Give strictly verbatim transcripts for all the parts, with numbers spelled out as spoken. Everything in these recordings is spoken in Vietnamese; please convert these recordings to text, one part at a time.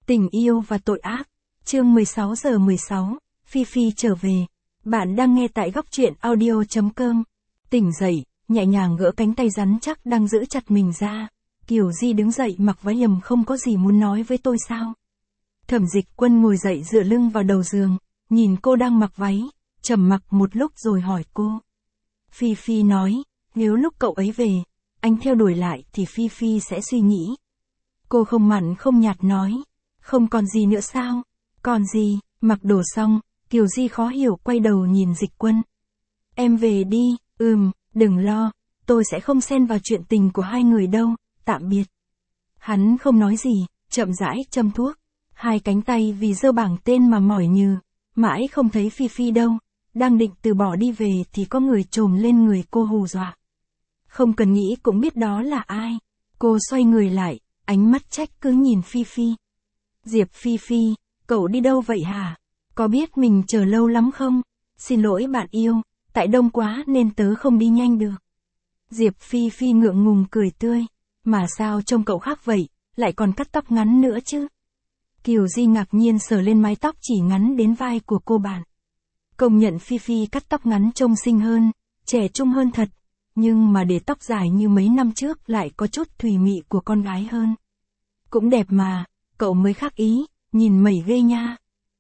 Tình yêu và tội ác. Chương mười sáu giờ mười sáu, Phi Phi trở về. Bạn đang nghe tại góc truyện audio chấm com. Tỉnh dậy, nhẹ nhàng gỡ cánh tay rắn chắc đang giữ chặt mình ra. Kiều Di đứng dậy mặc váy yểm, không có gì muốn nói với tôi sao? Thẩm Dịch Quân ngồi dậy dựa lưng vào đầu giường, nhìn cô đang mặc váy, trầm mặc một lúc rồi hỏi cô. Phi Phi nói, nếu lúc cậu ấy về, anh theo đuổi lại thì Phi Phi sẽ suy nghĩ. Cô không mặn không nhạt nói, không còn gì nữa sao? Còn gì? Mặc đồ xong, Kiều Di khó hiểu quay đầu nhìn Dịch Quân. Em về đi, ừm, đừng lo, tôi sẽ không xen vào chuyện tình của hai người đâu, tạm biệt. Hắn không nói gì, chậm rãi châm thuốc. Hai cánh tay vì dơ bảng tên mà mỏi nhừ, mãi không thấy Phi Phi đâu. Đang định từ bỏ đi về thì có người chồm lên người cô hù dọa. Không cần nghĩ cũng biết đó là ai. Cô xoay người lại, ánh mắt trách cứ nhìn Phi Phi. Diệp Phi Phi, cậu đi đâu vậy hả? Có biết mình chờ lâu lắm không? Xin lỗi bạn yêu, tại đông quá nên tớ không đi nhanh được. Diệp Phi Phi ngượng ngùng cười tươi. Mà sao trông cậu khác vậy, lại còn cắt tóc ngắn nữa chứ? Kiều Di ngạc nhiên sờ lên mái tóc chỉ ngắn đến vai của cô bạn. Công nhận Phi Phi cắt tóc ngắn trông xinh hơn, trẻ trung hơn thật. Nhưng mà để tóc dài như mấy năm trước lại có chút thùy mị của con gái hơn. Cũng đẹp mà, cậu mới khác ý, nhìn mẩy ghê nha.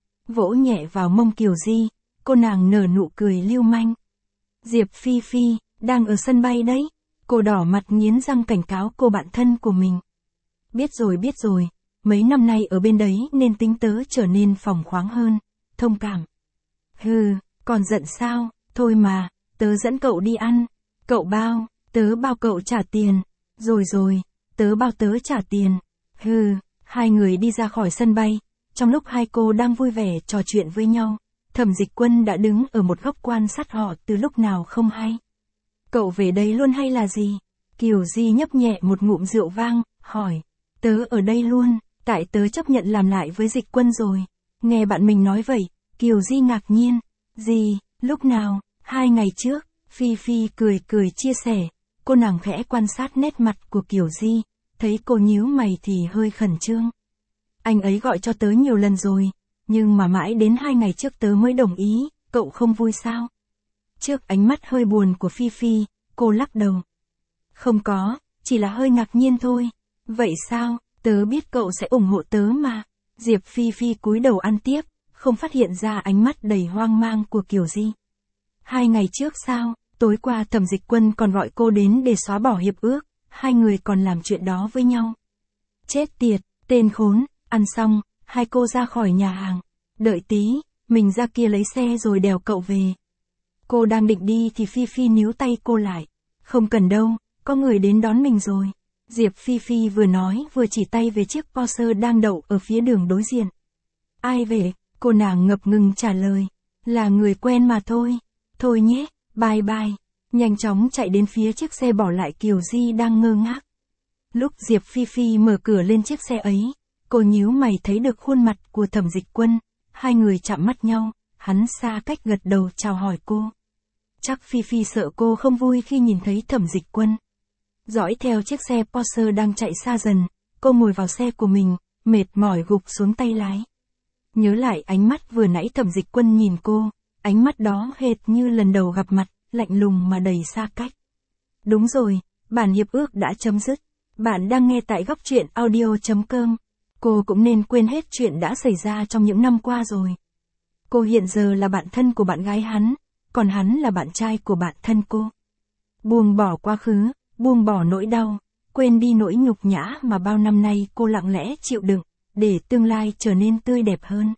Vỗ nhẹ vào mông Kiều Di, cô nàng nở nụ cười lưu manh. Diệp Phi Phi, đang ở sân bay đấy. Cô đỏ mặt nghiến răng cảnh cáo cô bạn thân của mình. Biết rồi biết rồi, mấy năm nay ở bên đấy nên tính tớ trở nên phóng khoáng hơn, thông cảm. Hừ, còn giận sao, thôi mà, tớ dẫn cậu đi ăn. Cậu bao, tớ bao cậu trả tiền. Rồi rồi, tớ bao tớ trả tiền. Hừ, hai người đi ra khỏi sân bay. Trong lúc hai cô đang vui vẻ trò chuyện với nhau, Thẩm Dịch Quân đã đứng ở một góc quan sát họ từ lúc nào không hay. Cậu về đây luôn hay là gì? Kiều Di nhấp nhẹ một ngụm rượu vang, hỏi. Tớ ở đây luôn, tại tớ chấp nhận làm lại với Dịch Quân rồi. Nghe bạn mình nói vậy, Kiều Di ngạc nhiên. Gì, lúc nào? Hai ngày trước. Phi Phi cười cười chia sẻ. Cô nàng khẽ quan sát nét mặt của Kiều Di, thấy cô nhíu mày thì hơi khẩn trương. Anh ấy gọi cho tớ nhiều lần rồi, nhưng mà mãi đến hai ngày trước tớ mới đồng ý, cậu không vui sao? Trước ánh mắt hơi buồn của Phi Phi, cô lắc đầu. Không có, chỉ là hơi ngạc nhiên thôi. Vậy sao, tớ biết cậu sẽ ủng hộ tớ mà. Diệp Phi Phi cúi đầu ăn tiếp, không phát hiện ra ánh mắt đầy hoang mang của Kiều Di. Hai ngày trước sao, tối qua Thẩm Dịch Quân còn gọi cô đến để xóa bỏ hiệp ước, hai người còn làm chuyện đó với nhau. Chết tiệt, tên khốn, ăn xong, hai cô ra khỏi nhà hàng. Đợi tí, mình ra kia lấy xe rồi đèo cậu về. Cô đang định đi thì Phi Phi níu tay cô lại. Không cần đâu, có người đến đón mình rồi. Diệp Phi Phi vừa nói vừa chỉ tay về chiếc Porsche đang đậu ở phía đường đối diện. Ai về? Cô nàng ngập ngừng trả lời. Là người quen mà thôi. Thôi nhé, bye bye. Nhanh chóng chạy đến phía chiếc xe bỏ lại Kiều Di đang ngơ ngác. Lúc Diệp Phi Phi mở cửa lên chiếc xe ấy, cô nhíu mày thấy được khuôn mặt của Thẩm Dịch Quân. Hai người chạm mắt nhau, hắn xa cách gật đầu chào hỏi cô. Chắc Phi Phi sợ cô không vui khi nhìn thấy Thẩm Dịch Quân. Dõi theo chiếc xe Porsche đang chạy xa dần, cô ngồi vào xe của mình, mệt mỏi gục xuống tay lái. Nhớ lại ánh mắt vừa nãy Thẩm Dịch Quân nhìn cô, ánh mắt đó hệt như lần đầu gặp mặt, lạnh lùng mà đầy xa cách. Đúng rồi, bản hiệp ước đã chấm dứt. Bạn đang nghe tại góc truyện audio chấm com. Cô cũng nên quên hết chuyện đã xảy ra trong những năm qua rồi. Cô hiện giờ là bạn thân của bạn gái hắn, còn hắn là bạn trai của bạn thân cô. Buông bỏ quá khứ, buông bỏ nỗi đau, quên đi nỗi nhục nhã mà bao năm nay cô lặng lẽ chịu đựng, để tương lai trở nên tươi đẹp hơn.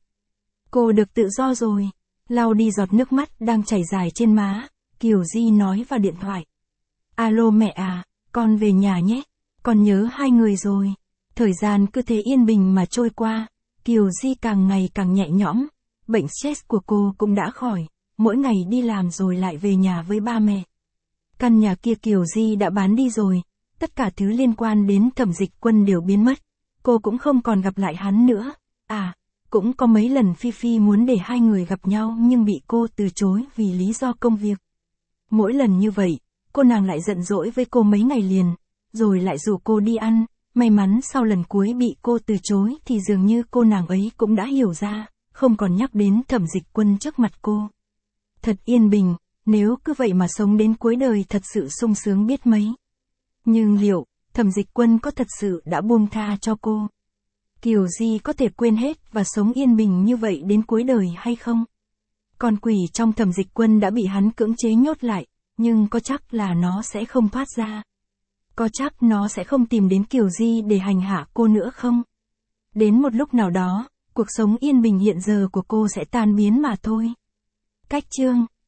Cô được tự do rồi. Lau đi giọt nước mắt đang chảy dài trên má, Kiều Di nói vào điện thoại. Alo mẹ à, con về nhà nhé, con nhớ hai người rồi. Thời gian cứ thế yên bình mà trôi qua, Kiều Di càng ngày càng nhẹ nhõm, bệnh stress của cô cũng đã khỏi, mỗi ngày đi làm rồi lại về nhà với ba mẹ. Căn nhà kia Kiều Di đã bán đi rồi, tất cả thứ liên quan đến Thẩm Dịch Quân đều biến mất, cô cũng không còn gặp lại hắn nữa. À, cũng có mấy lần Phi Phi muốn để hai người gặp nhau nhưng bị cô từ chối vì lý do công việc. Mỗi lần như vậy, cô nàng lại giận dỗi với cô mấy ngày liền, rồi lại rủ cô đi ăn, may mắn sau lần cuối bị cô từ chối thì dường như cô nàng ấy cũng đã hiểu ra, không còn nhắc đến Thẩm Dịch Quân trước mặt cô. Thật yên bình, nếu cứ vậy mà sống đến cuối đời thật sự sung sướng biết mấy. Nhưng liệu, Thẩm Dịch Quân có thật sự đã buông tha cho cô? Kiều Di có thể quên hết và sống yên bình như vậy đến cuối đời hay không? Con quỷ trong Thẩm Dịch Quân đã bị hắn cưỡng chế nhốt lại, nhưng có chắc là nó sẽ không thoát ra? Có chắc nó sẽ không tìm đến Kiều Di để hành hạ cô nữa không? Đến một lúc nào đó, cuộc sống yên bình hiện giờ của cô sẽ tan biến mà thôi. Cách chương